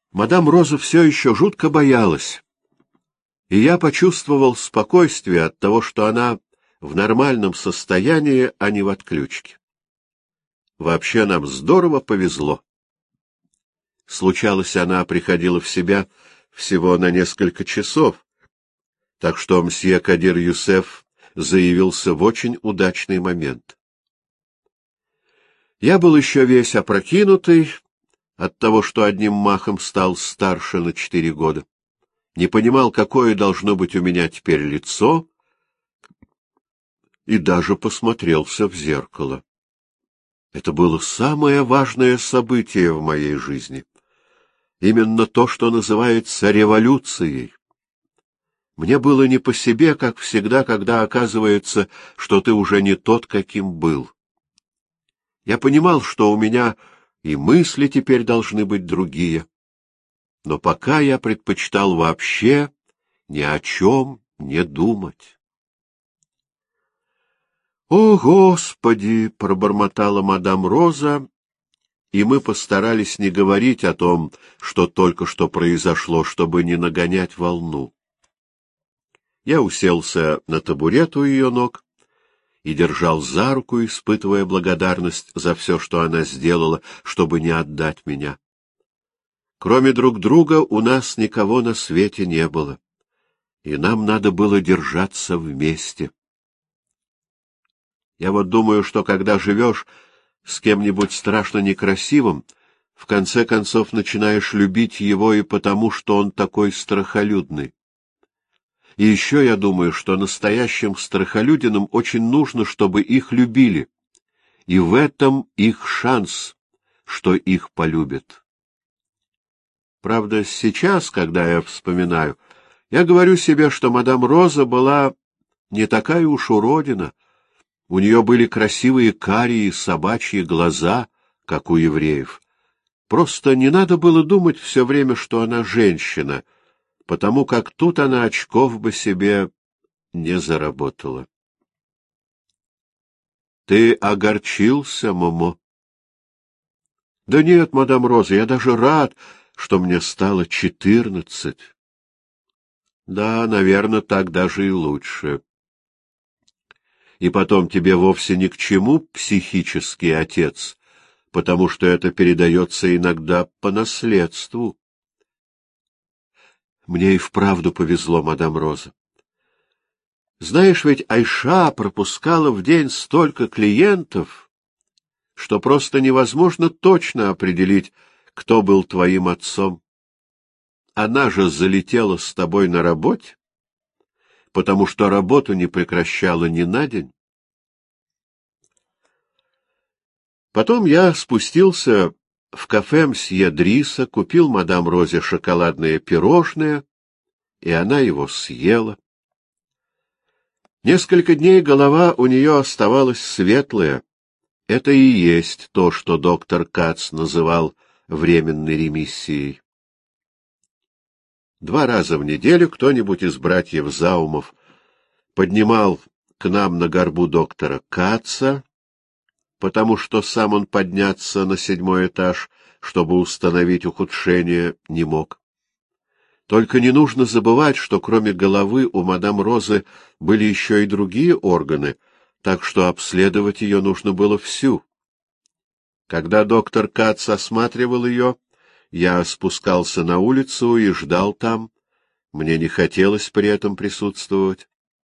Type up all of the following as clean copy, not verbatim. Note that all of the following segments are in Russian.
Мадам Роза все еще жутко боялась, и я почувствовал спокойствие от того, что она в нормальном состоянии, а не в отключке. Вообще нам здорово повезло. Случалось, она приходила в себя всего на несколько часов, так что мсье Кадир Юсеф заявился в очень удачный момент. Я был еще весь опрокинутый от того, что одним махом стал старше на 4 года. Не понимал, какое должно быть у меня теперь лицо, и даже посмотрелся в зеркало. Это было самое важное событие в моей жизни. Именно то, что называется революцией. Мне было не по себе, как всегда, когда оказывается, что ты уже не тот, каким был. Я понимал, что у меня и мысли теперь должны быть другие. Но пока я предпочитал вообще ни о чем не думать. — О, Господи! — пробормотала мадам Роза, и мы постарались не говорить о том, что только что произошло, чтобы не нагонять волну. Я уселся на табурет у ее ног и держал за руку, испытывая благодарность за все, что она сделала, чтобы не отдать меня. Кроме друг друга у нас никого на свете не было, и нам надо было держаться вместе. Я вот думаю, что когда живешь с кем-нибудь страшно некрасивым, в конце концов начинаешь любить его и потому, что он такой страхолюдный. И еще я думаю, что настоящим страхолюдинам очень нужно, чтобы их любили, и в этом их шанс, что их полюбят. Правда, сейчас, когда я вспоминаю, я говорю себе, что мадам Роза была не такая уж уродина. У нее были красивые карие собачьи глаза, как у евреев. Просто не надо было думать все время, что она женщина, потому как тут она очков бы себе не заработала. — Ты огорчился, Момо? — Да нет, мадам Роза, я даже рад, что мне стало 14. Да, наверное, так даже и лучше. И потом тебе вовсе ни к чему психический отец, потому что это передается иногда по наследству. Мне и вправду повезло, мадам Роза. Знаешь, ведь Айша пропускала в день столько клиентов, что просто невозможно точно определить, кто был твоим отцом. Она же залетела с тобой на работе, потому что работу не прекращала ни на день. Потом я спустился в кафе мсье Дриса, купил мадам Розе шоколадное пирожное, и она его съела. Несколько дней голова у нее оставалась светлая. Это и есть то, что доктор Кац называл временной ремиссией. 2 раза в неделю кто-нибудь из братьев Заумов поднимал к нам на горбу доктора Каца, потому что сам он подняться на 7-й этаж, чтобы установить ухудшение, не мог. Только не нужно забывать, что кроме головы у мадам Розы были еще и другие органы, так что обследовать ее нужно было всю. Когда доктор Кац осматривал ее, я спускался на улицу и ждал там. Мне не хотелось при этом присутствовать.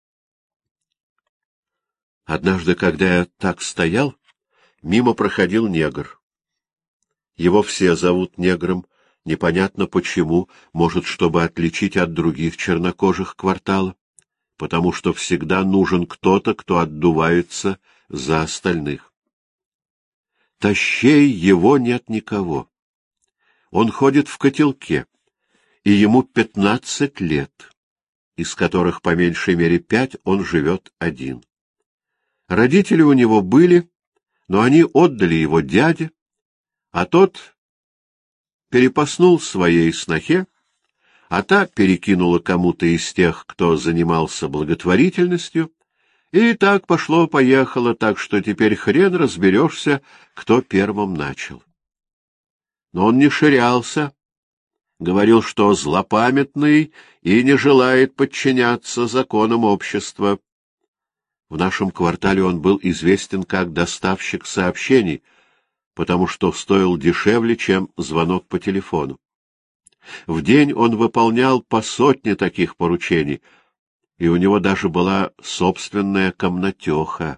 Однажды, когда я так стоял, мимо проходил негр. Его все зовут негром, непонятно почему, может, чтобы отличить от других чернокожих квартала, потому что всегда нужен кто-то, кто отдувается за остальных. Тощей его нет никого. Он ходит в котелке, и ему 15 лет, из которых по меньшей мере 5 он живет один. Родители у него были, но они отдали его дяде, а тот перепаснул своей снохе, а та перекинула кому-то из тех, кто занимался благотворительностью, и так пошло-поехало, так что теперь хрен разберешься, кто первым начал. Но он не ширялся, Говорил, что злопамятный и не желает подчиняться законам общества. В нашем квартале он был известен как доставщик сообщений, потому что стоил дешевле, чем звонок по телефону. В день он выполнял по 100 таких поручений, и у него даже была собственная комнатеха.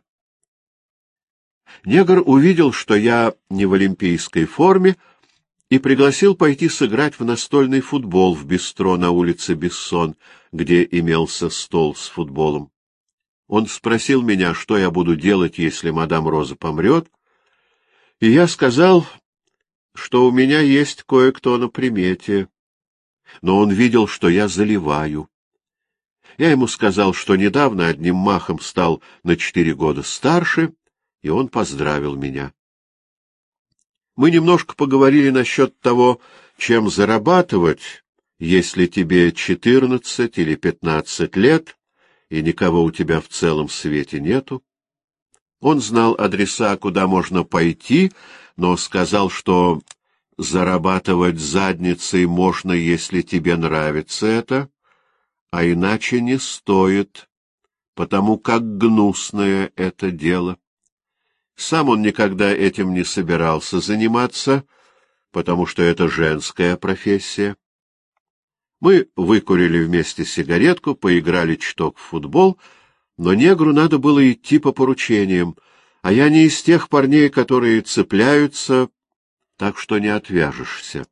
Негр увидел, что я не в олимпийской форме, и пригласил пойти сыграть в настольный футбол в бистро на улице Бессон, где имелся стол с футболом. Он спросил меня, что я буду делать, если мадам Роза помрет, и я сказал, что у меня есть кое-кто на примете, но он видел, что я заливаю. Я ему сказал, что недавно одним махом стал на 4 года старше, и он поздравил меня. Мы немножко поговорили насчет того, чем зарабатывать, если тебе 14 или 15 лет, и никого у тебя в целом свете нету. Он знал адреса, куда можно пойти, но сказал, что зарабатывать задницей можно, если тебе нравится это, а иначе не стоит, потому как гнусное это дело. Сам он никогда этим не собирался заниматься, потому что это женская профессия. Мы выкурили вместе сигаретку, поиграли чуток в футбол, но негру надо было идти по поручениям, а я не из тех парней, которые цепляются, так что не отвяжешься.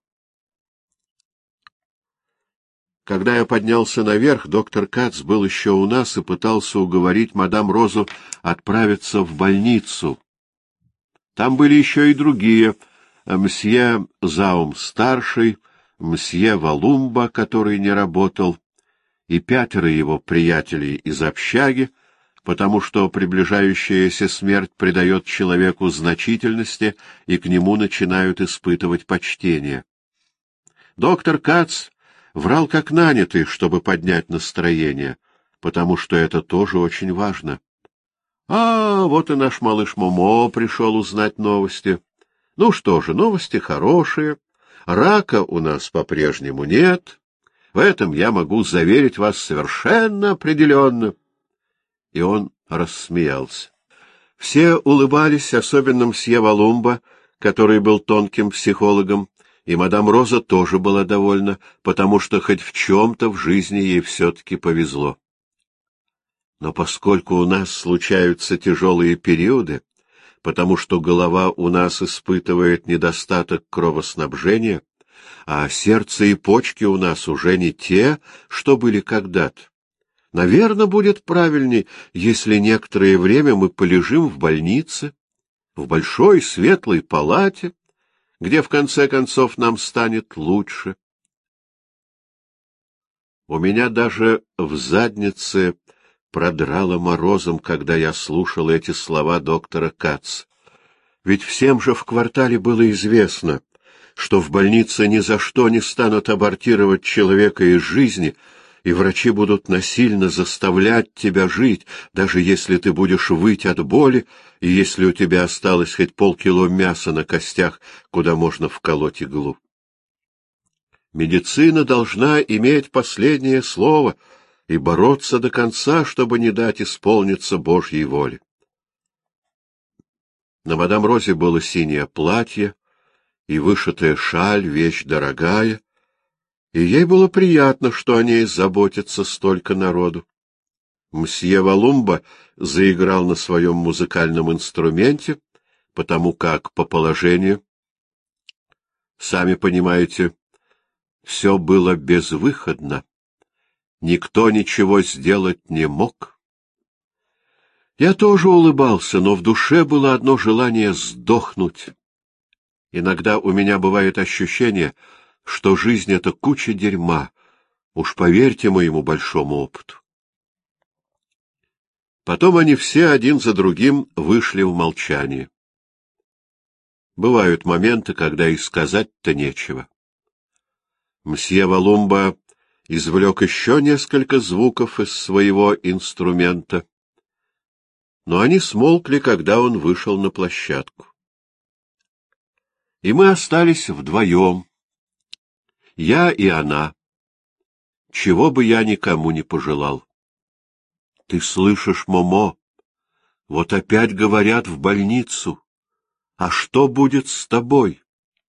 Когда я поднялся наверх, доктор Кац был еще у нас и пытался уговорить мадам Розу отправиться в больницу. Там были еще и другие: мсье Заум-старший, мсье Валумба, который не работал, и 5 его приятелей из общаги, потому что приближающаяся смерть придает человеку значительности, и к нему начинают испытывать почтение. Доктор Кац врал как нанятый, чтобы поднять настроение, потому что это тоже очень важно. А вот и наш малыш Момо пришел узнать новости. Ну что же, новости хорошие. Рака у нас по-прежнему нет. В этом я могу заверить вас совершенно определенно. И он рассмеялся. Все улыбались, особенно мсье Валумба, который был тонким психологом, и мадам Роза тоже была довольна, потому что хоть в чем-то в жизни ей все-таки повезло. Но поскольку у нас случаются тяжелые периоды, потому что голова у нас испытывает недостаток кровоснабжения, а сердце и почки у нас уже не те, что были когда-то, наверное, будет правильней, если некоторое время мы полежим в больнице, в большой светлой палате, где в конце концов нам станет лучше. У меня даже в заднице продрало морозом, когда я слушал эти слова доктора Кац. Ведь всем же в квартале было известно, что в больнице ни за что не станут абортировать человека из жизни, и врачи будут насильно заставлять тебя жить, даже если ты будешь выть от боли, и если у тебя осталось хоть полкило мяса на костях, куда можно вколоть иглу. Медицина должна иметь последнее слово и бороться до конца, чтобы не дать исполниться Божьей воле. На мадам Розе было синее платье и вышитая шаль, вещь дорогая, и ей было приятно, что о ней заботится столько народу. Мсье Валумба заиграл на своем музыкальном инструменте, потому как по положению, сами понимаете, все было безвыходно. Никто ничего сделать не мог. Я тоже улыбался, но в душе было одно желание сдохнуть. Иногда у меня бывает ощущение, что жизнь — это куча дерьма, уж поверьте моему большому опыту. Потом они все один за другим вышли в молчание. Бывают моменты, когда и сказать-то нечего. Мсье Валумба извлек еще несколько звуков из своего инструмента, но они смолкли, когда он вышел на площадку. И мы остались вдвоем. Я и она. Чего бы я никому не пожелал. Ты слышишь, Момо? Вот опять говорят в больницу. А что будет с тобой?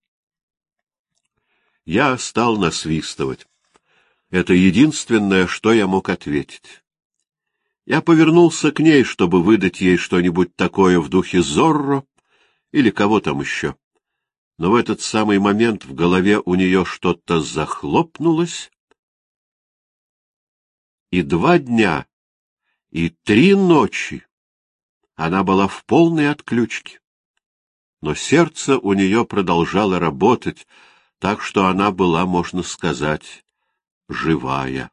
Я стал насвистывать. Это единственное, что я мог ответить. Я повернулся к ней, чтобы выдать ей что-нибудь такое в духе Зорро или кого там еще. Но в этот самый момент в голове у нее что-то захлопнулось, и 2 дня, и 3 ночи она была в полной отключке. Но сердце у нее продолжало работать, так что она была, можно сказать, живая.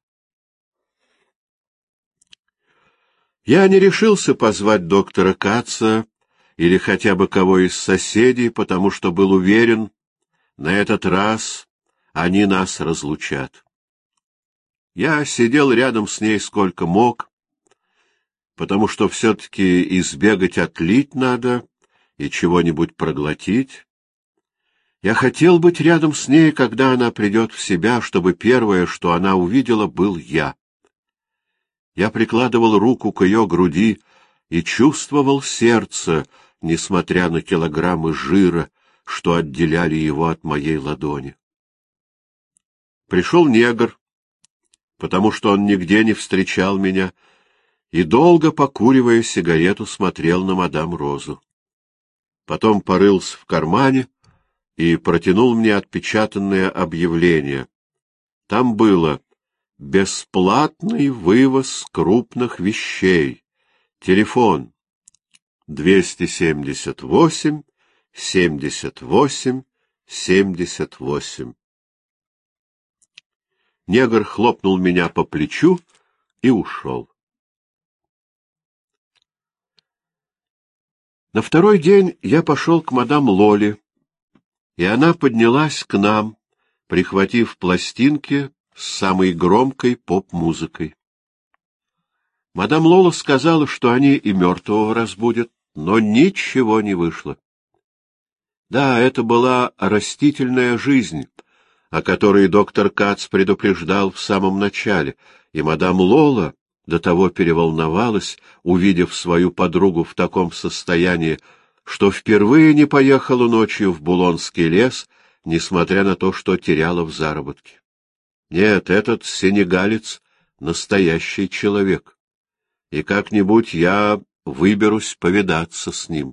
Я не решился позвать доктора Каца или хотя бы кого из соседей, потому что был уверен, на этот раз они нас разлучат. Я сидел рядом с ней сколько мог, потому что все-таки избегать отлить надо и чего-нибудь проглотить. Я хотел быть рядом с ней, когда она придет в себя, чтобы первое, что она увидела, был я. Я прикладывал руку к ее груди и чувствовал сердце, несмотря на килограммы жира, что отделяли его от моей ладони. Пришел негр, потому что он нигде не встречал меня, и долго, покуривая сигарету, смотрел на мадам Розу. Потом порылся в кармане и протянул мне отпечатанное объявление. Там было: бесплатный вывоз крупных вещей. Телефон 278 78 78. Негр хлопнул меня по плечу и ушел. На второй день я пошел к мадам Лоле, и она поднялась к нам, прихватив пластинки с самой громкой поп-музыкой. Мадам Лола сказала, что они и мертвого разбудят, но ничего не вышло. Да, это была растительная жизнь, о которой доктор Кац предупреждал в самом начале, и мадам Лола до того переволновалась, увидев свою подругу в таком состоянии, что впервые не поехала ночью в Булонский лес, несмотря на то, что теряла в заработке. Нет, этот сенегалец — настоящий человек, и как-нибудь я выберусь повидаться с ним.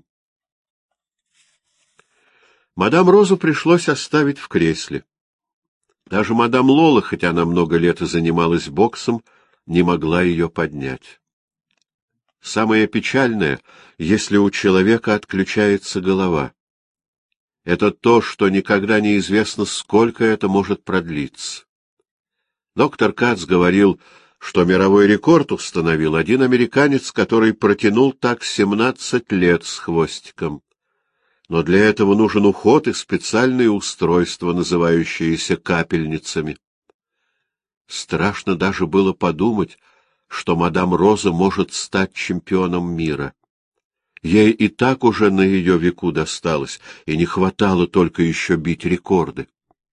Мадам Розу пришлось оставить в кресле. Даже мадам Лола, хотя она много лет и занималась боксом, не могла ее поднять. Самое печальное, если у человека отключается голова. Это то, что никогда не известно, сколько это может продлиться. Доктор Кац говорил, что мировой рекорд установил один американец, который протянул так 17 лет с хвостиком. Но для этого нужен уход и специальные устройства, называющиеся капельницами. Страшно даже было подумать, что мадам Роза может стать чемпионом мира. Ей и так уже на ее веку досталось, и не хватало только еще бить рекорды.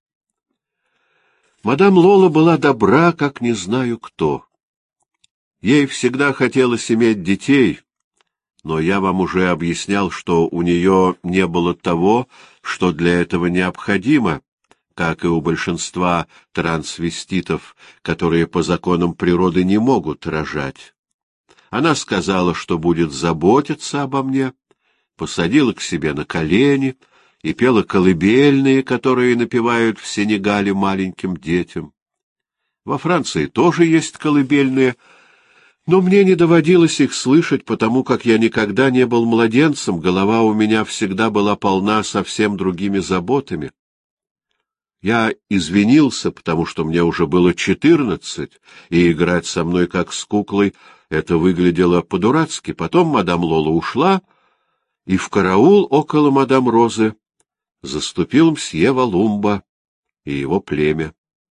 Мадам Лола была добра, как не знаю кто. Ей всегда хотелось иметь детей, но я вам уже объяснял, что у нее не было того, что для этого необходимо, как и у большинства трансвеститов, которые по законам природы не могут рожать. Она сказала, что будет заботиться обо мне, посадила к себе на колени и пела колыбельные, которые напевают в Сенегале маленьким детям. Во Франции тоже есть колыбельные, но мне не доводилось их слышать, потому как я никогда не был младенцем, голова у меня всегда была полна совсем другими заботами. Я извинился, потому что мне уже было 14, и играть со мной как с куклой это выглядело по-дурацки. Потом мадам Лола ушла, и в караул около мадам Розы заступил мсье Валумба и его племя.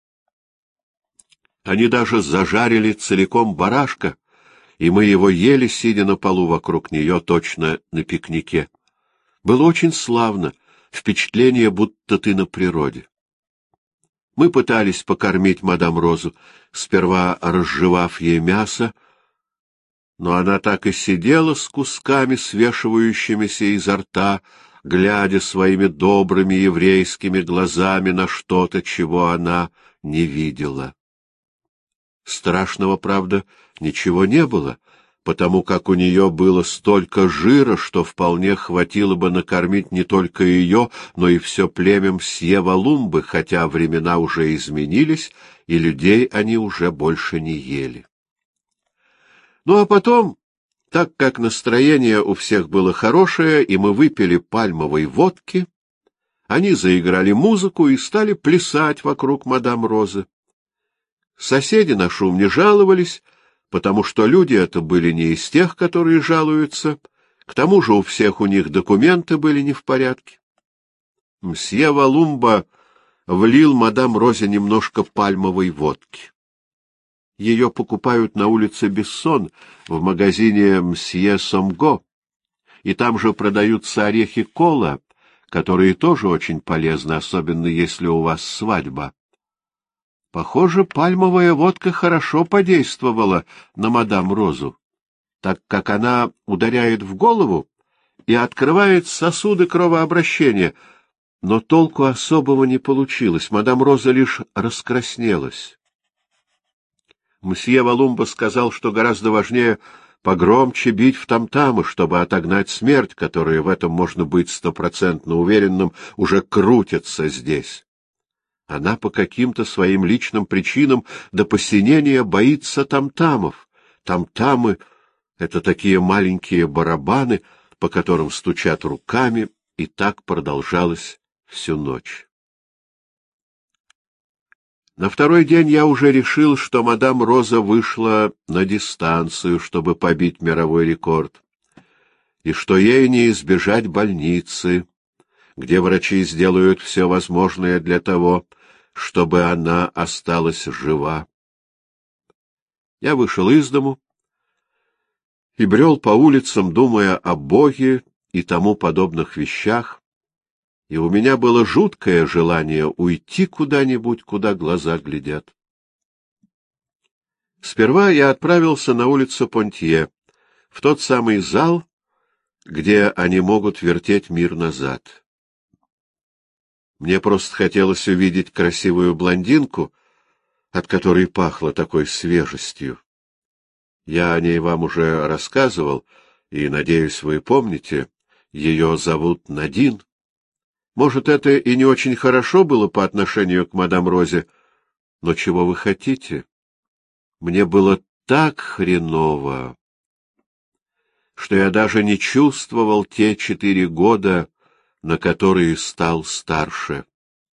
Они даже зажарили целиком барашка, и мы его ели, сидя на полу вокруг нее, точно на пикнике. Было очень славно, впечатление, будто ты на природе. Мы пытались покормить мадам Розу, сперва разжевав ей мясо, но она так и сидела с кусками, свешивающимися изо рта, глядя своими добрыми еврейскими глазами на что-то, чего она не видела. Страшного, правда, ничего не было, потому как у нее было столько жира, что вполне хватило бы накормить не только ее, но и все племя мсье Валумбы, хотя времена уже изменились, и людей они уже больше не ели. Ну а потом, так как настроение у всех было хорошее, и мы выпили пальмовой водки, они заиграли музыку и стали плясать вокруг мадам Розы. Соседи на шум не жаловались, потому что люди это были не из тех, которые жалуются, к тому же у всех у них документы были не в порядке. Мсье Валумба влил мадам Розе немножко пальмовой водки. Ее покупают на улице Бессон, в магазине мсье Сомго, и там же продаются орехи кола, которые тоже очень полезны, особенно если у вас свадьба. Похоже, пальмовая водка хорошо подействовала на мадам Розу, так как она ударяет в голову и открывает сосуды кровообращения, но толку особого не получилось, мадам Роза лишь раскраснелась. Мсье Валумба сказал, что гораздо важнее погромче бить в там-тамы, чтобы отогнать смерть, которая, в этом можно быть стопроцентно уверенным, уже крутится здесь. Она по каким-то своим личным причинам до посинения боится там-тамов. Там-тамы — это такие маленькие барабаны, по которым стучат руками, и так продолжалось всю ночь. На второй день я уже решил, что мадам Роза вышла на дистанцию, чтобы побить мировой рекорд, и что ей не избежать больницы, где врачи сделают все возможное для того, чтобы она осталась жива. Я вышел из дому и брел по улицам, думая о Боге и тому подобных вещах, и у меня было жуткое желание уйти куда-нибудь, куда глаза глядят. Сперва я отправился на улицу Понтье, в тот самый зал, где они могут вертеть мир назад. Мне просто хотелось увидеть красивую блондинку, от которой пахло такой свежестью. Я о ней вам уже рассказывал, и, надеюсь, вы помните, ее зовут Надин. Может, это и не очень хорошо было по отношению к мадам Розе, но чего вы хотите? Мне было так хреново, что я даже не чувствовал те 4 года, на которые стал старше.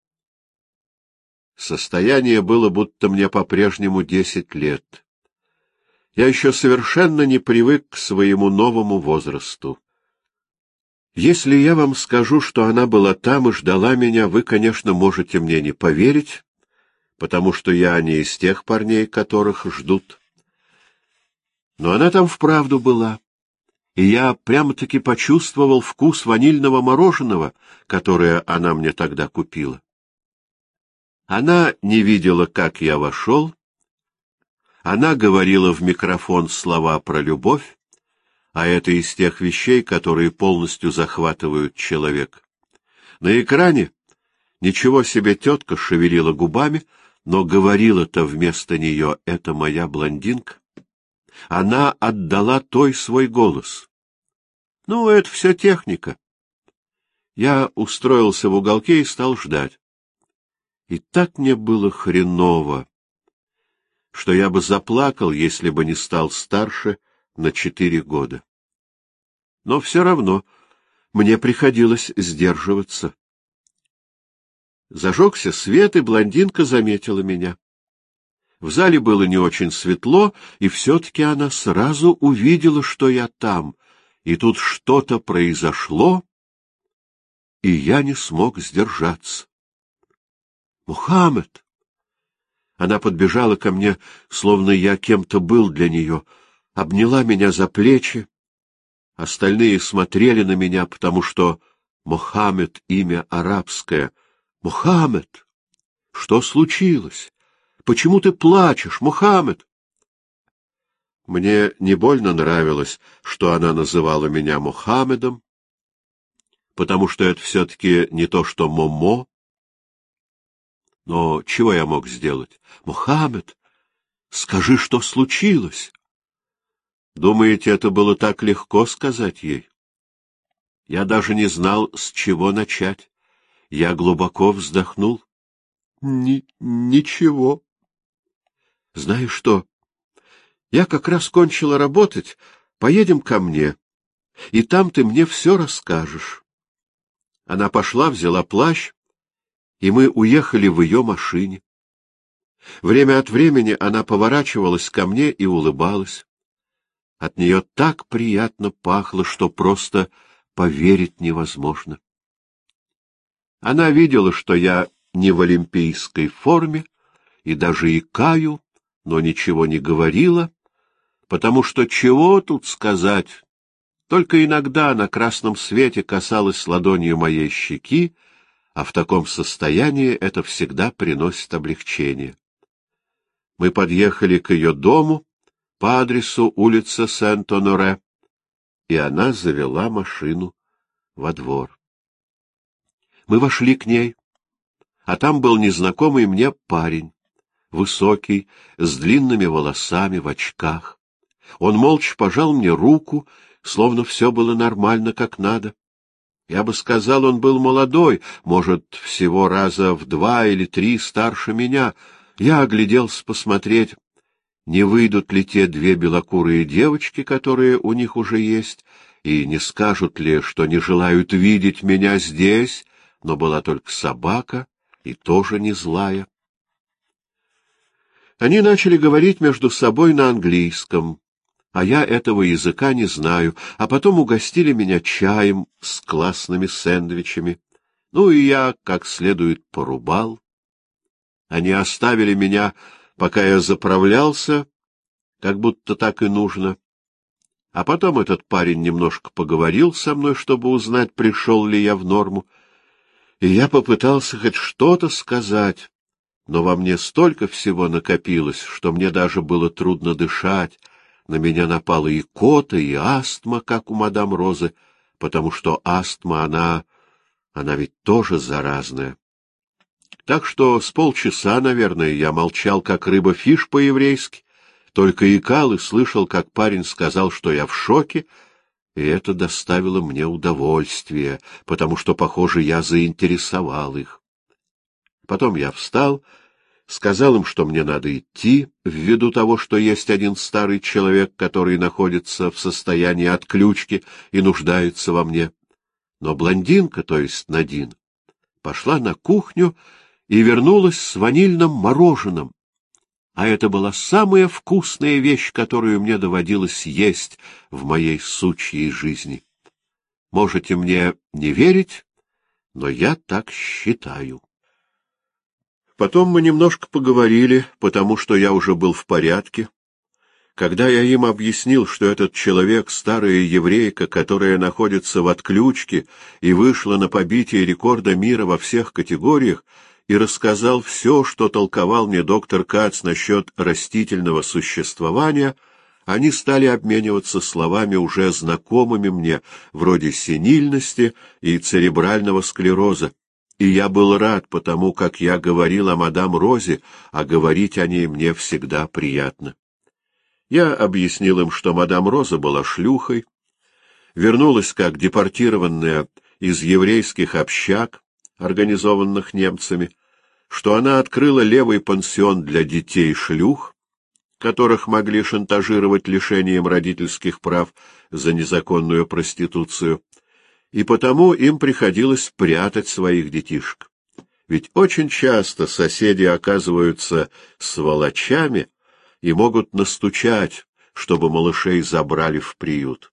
Состояние было, будто мне по-прежнему 10 лет. Я еще совершенно не привык к своему новому возрасту. Если я вам скажу, что она была там и ждала меня, вы, конечно, можете мне не поверить, потому что я не из тех парней, которых ждут. Но она там вправду была, и я прямо-таки почувствовал вкус ванильного мороженого, которое она мне тогда купила. Она не видела, как я вошел. Она говорила в микрофон слова про любовь, а это из тех вещей, которые полностью захватывают человека. На экране ничего себе тетка шевелила губами, но говорила-то вместо нее «это моя блондинка». Она отдала той свой голос. Ну, это все техника. Я устроился в уголке и стал ждать. И так мне было хреново, что я бы заплакал, если бы не стал старше на 4 года. Но все равно мне приходилось сдерживаться. Зажегся свет, и блондинка заметила меня. В зале было не очень светло, и все-таки она сразу увидела, что я там, и тут что-то произошло, и я не смог сдержаться. «Мухаммед!» Она подбежала ко мне, словно я кем-то был для нее, обняла меня за плечи. Остальные смотрели на меня, потому что Мухаммед — имя арабское. «Мухаммед! Что случилось? Почему ты плачешь, Мухаммед? Мне не больно нравилось, что она называла меня Мухаммедом, потому что это все-таки не то, что Момо. Но чего я мог сделать? Мухаммед, скажи, что случилось? Думаете, это было так легко сказать ей? Я даже не знал, с чего начать. Я глубоко вздохнул. Ничего. Знаешь что? Я как раз кончила работать. Поедем ко мне, и там ты мне все расскажешь. Она пошла, взяла плащ, и мы уехали в ее машине. Время от времени она поворачивалась ко мне и улыбалась. От нее так приятно пахло, что просто поверить невозможно. Она видела, что я не в олимпийской форме, и даже икаю, но ничего не говорила, потому что чего тут сказать? Только иногда на красном свете касалась ладонью моей щеки, а в таком состоянии это всегда приносит облегчение. Мы подъехали к ее дому по адресу улица Сент-Оноре, и она завела машину во двор. Мы вошли к ней, а там был незнакомый мне парень, высокий, с длинными волосами, в очках. Он молча пожал мне руку, словно все было нормально, как надо. Я бы сказал, он был молодой, может, всего раза в 2 или 3 старше меня. Я огляделся посмотреть, не выйдут ли те 2 белокурые девочки, которые у них уже есть, и не скажут ли, что не желают видеть меня здесь, но была только собака, и тоже не злая. Они начали говорить между собой на английском, а я этого языка не знаю, а потом угостили меня чаем с классными сэндвичами. Ну и я как следует порубал. Они оставили меня, пока я заправлялся, как будто так и нужно. А потом этот парень немножко поговорил со мной, чтобы узнать, пришел ли я в норму. И я попытался хоть что-то сказать, но во мне столько всего накопилось, что мне даже было трудно дышать. На меня напала и икота, и астма, как у мадам Розы, потому что астма, она ведь тоже заразная. Так что с полчаса, наверное, я молчал, как рыба-фиш по-еврейски, только икал и слышал, как парень сказал, что я в шоке, и это доставило мне удовольствие, потому что, похоже, я заинтересовал их. Потом я встал, сказал им, что мне надо идти, ввиду того, что есть один старый человек, который находится в состоянии отключки и нуждается во мне. Но блондинка, то есть Надин, пошла на кухню и вернулась с ванильным мороженым. А это была самая вкусная вещь, которую мне доводилось есть в моей сучьей жизни. Можете мне не верить, но я так считаю. Потом мы немножко поговорили, потому что я уже был в порядке. Когда я им объяснил, что этот человек — старая еврейка, которая находится в отключке и вышла на побитие рекорда мира во всех категориях, и рассказал все, что толковал мне доктор Кац насчет растительного существования, они стали обмениваться словами, уже знакомыми мне, вроде сенильности и церебрального склероза. И я был рад, потому как я говорил о мадам Розе, а говорить о ней мне всегда приятно. Я объяснил им, что мадам Роза была шлюхой, вернулась как депортированная из еврейских общак, организованных немцами, что она открыла левый пансион для детей-шлюх, которых могли шантажировать лишением родительских прав за незаконную проституцию, и потому им приходилось прятать своих детишек. Ведь очень часто соседи оказываются сволочами и могут настучать, чтобы малышей забрали в приют.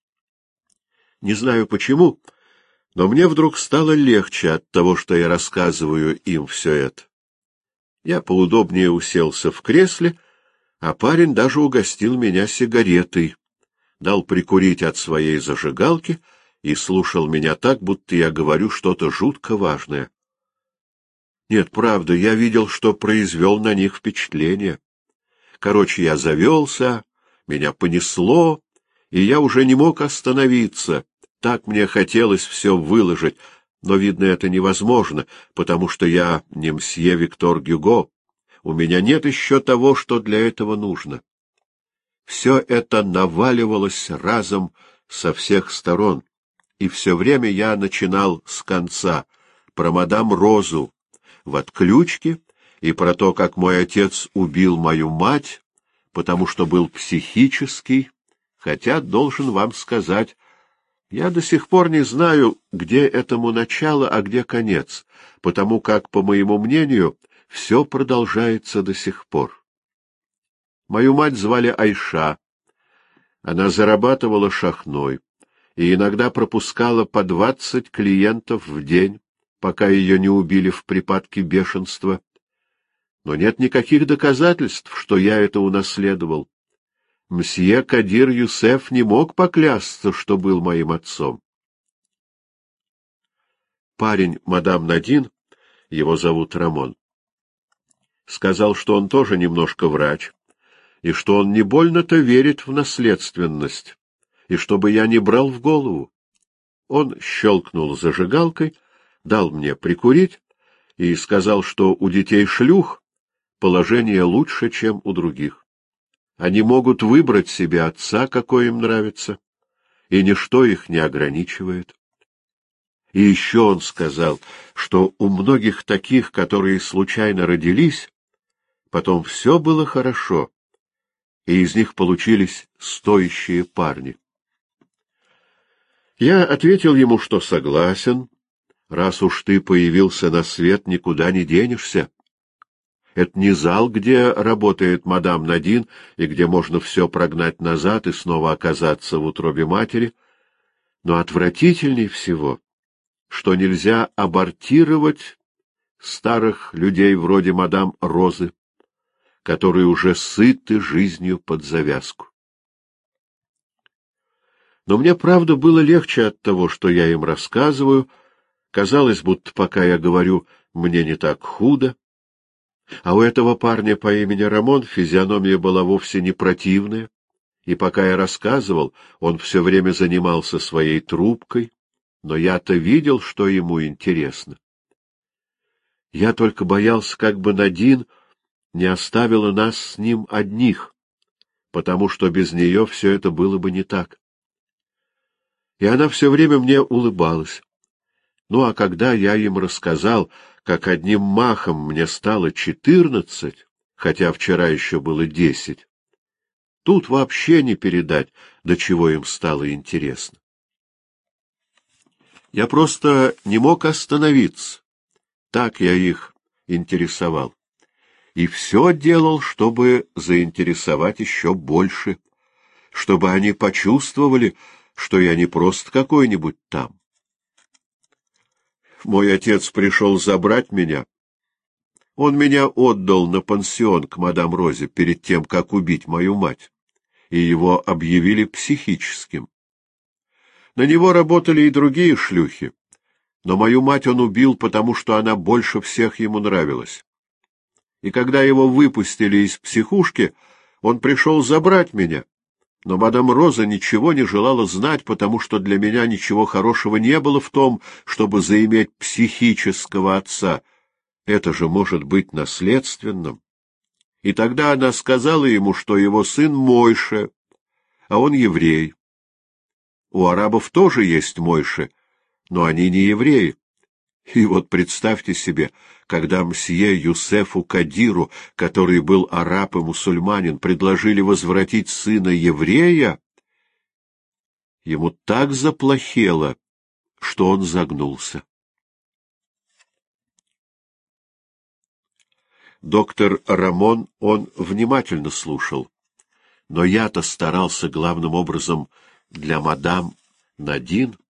Не знаю почему, но мне вдруг стало легче от того, что я рассказываю им все это. Я поудобнее уселся в кресле, а парень даже угостил меня сигаретой, дал прикурить от своей зажигалки и слушал меня так, будто я говорю что-то жутко важное. Нет, правда, я видел, что произвел на них впечатление. Короче, я завелся, меня понесло, и я уже не мог остановиться. Так мне хотелось все выложить, но, видно, это невозможно, потому что я не мсье Виктор Гюго. У меня нет еще того, что для этого нужно. Все это наваливалось разом со всех сторон, и все время я начинал с конца, про мадам Розу в отключке и про то, как мой отец убил мою мать, потому что был психический, хотя, должен вам сказать, я до сих пор не знаю, где этому начало, а где конец, потому как, по моему мнению, все продолжается до сих пор. Мою мать звали Айша. Она зарабатывала шахной и иногда пропускала по 20 клиентов в день, пока ее не убили в припадке бешенства. Но нет никаких доказательств, что я это унаследовал. Мсье Кадир Юсеф не мог поклясться, что был моим отцом. Парень мадам Надин, его зовут Рамон, сказал, что он тоже немножко врач, и что он не больно-то верит в наследственность, и чтобы я не брал в голову. Он щелкнул зажигалкой, дал мне прикурить и сказал, что у детей-шлюх положение лучше, чем у других. Они могут выбрать себе отца, какой им нравится, и ничто их не ограничивает. И еще он сказал, что у многих таких, которые случайно родились, потом все было хорошо, и из них получились стоящие парни. Я ответил ему, что согласен, раз уж ты появился на свет, никуда не денешься. Это не зал, где работает мадам Надин, и где можно все прогнать назад и снова оказаться в утробе матери, но отвратительней всего, что нельзя абортировать старых людей вроде мадам Розы, которые уже сыты жизнью под завязку. Но мне, правда, было легче от того, что я им рассказываю. Казалось, будто пока я говорю, мне не так худо. А у этого парня по имени Рамон физиономия была вовсе не противная, и пока я рассказывал, он все время занимался своей трубкой, но я-то видел, что ему интересно. Я только боялся, как бы Надин не оставила нас с ним одних, потому что без нее все это было бы не так. И она все время мне улыбалась. Ну, а когда я им рассказал, как одним махом мне стало 14, хотя вчера еще было 10, тут вообще не передать, до чего им стало интересно. Я просто не мог остановиться, так я их интересовал. И все делал, чтобы заинтересовать еще больше, чтобы они почувствовали, что я не просто какой-нибудь там. Мой отец пришел забрать меня. Он меня отдал на пансион к мадам Розе перед тем, как убить мою мать, и его объявили психическим. На него работали и другие шлюхи, но мою мать он убил, потому что она больше всех ему нравилась. И когда его выпустили из психушки, он пришел забрать меня. Но мадам Роза ничего не желала знать, потому что для меня ничего хорошего не было в том, чтобы заиметь психического отца. Это же может быть наследственным. И тогда она сказала ему, что его сын Мойше, а он еврей. У арабов тоже есть Мойше, но они не евреи. И вот представьте себе, когда мсье Юсефу Кадиру, который был араб и мусульманин, предложили возвратить сына еврея, ему так заплохело, что он загнулся. Доктор Рамон, он внимательно слушал, но я-то старался главным образом для мадам Надин,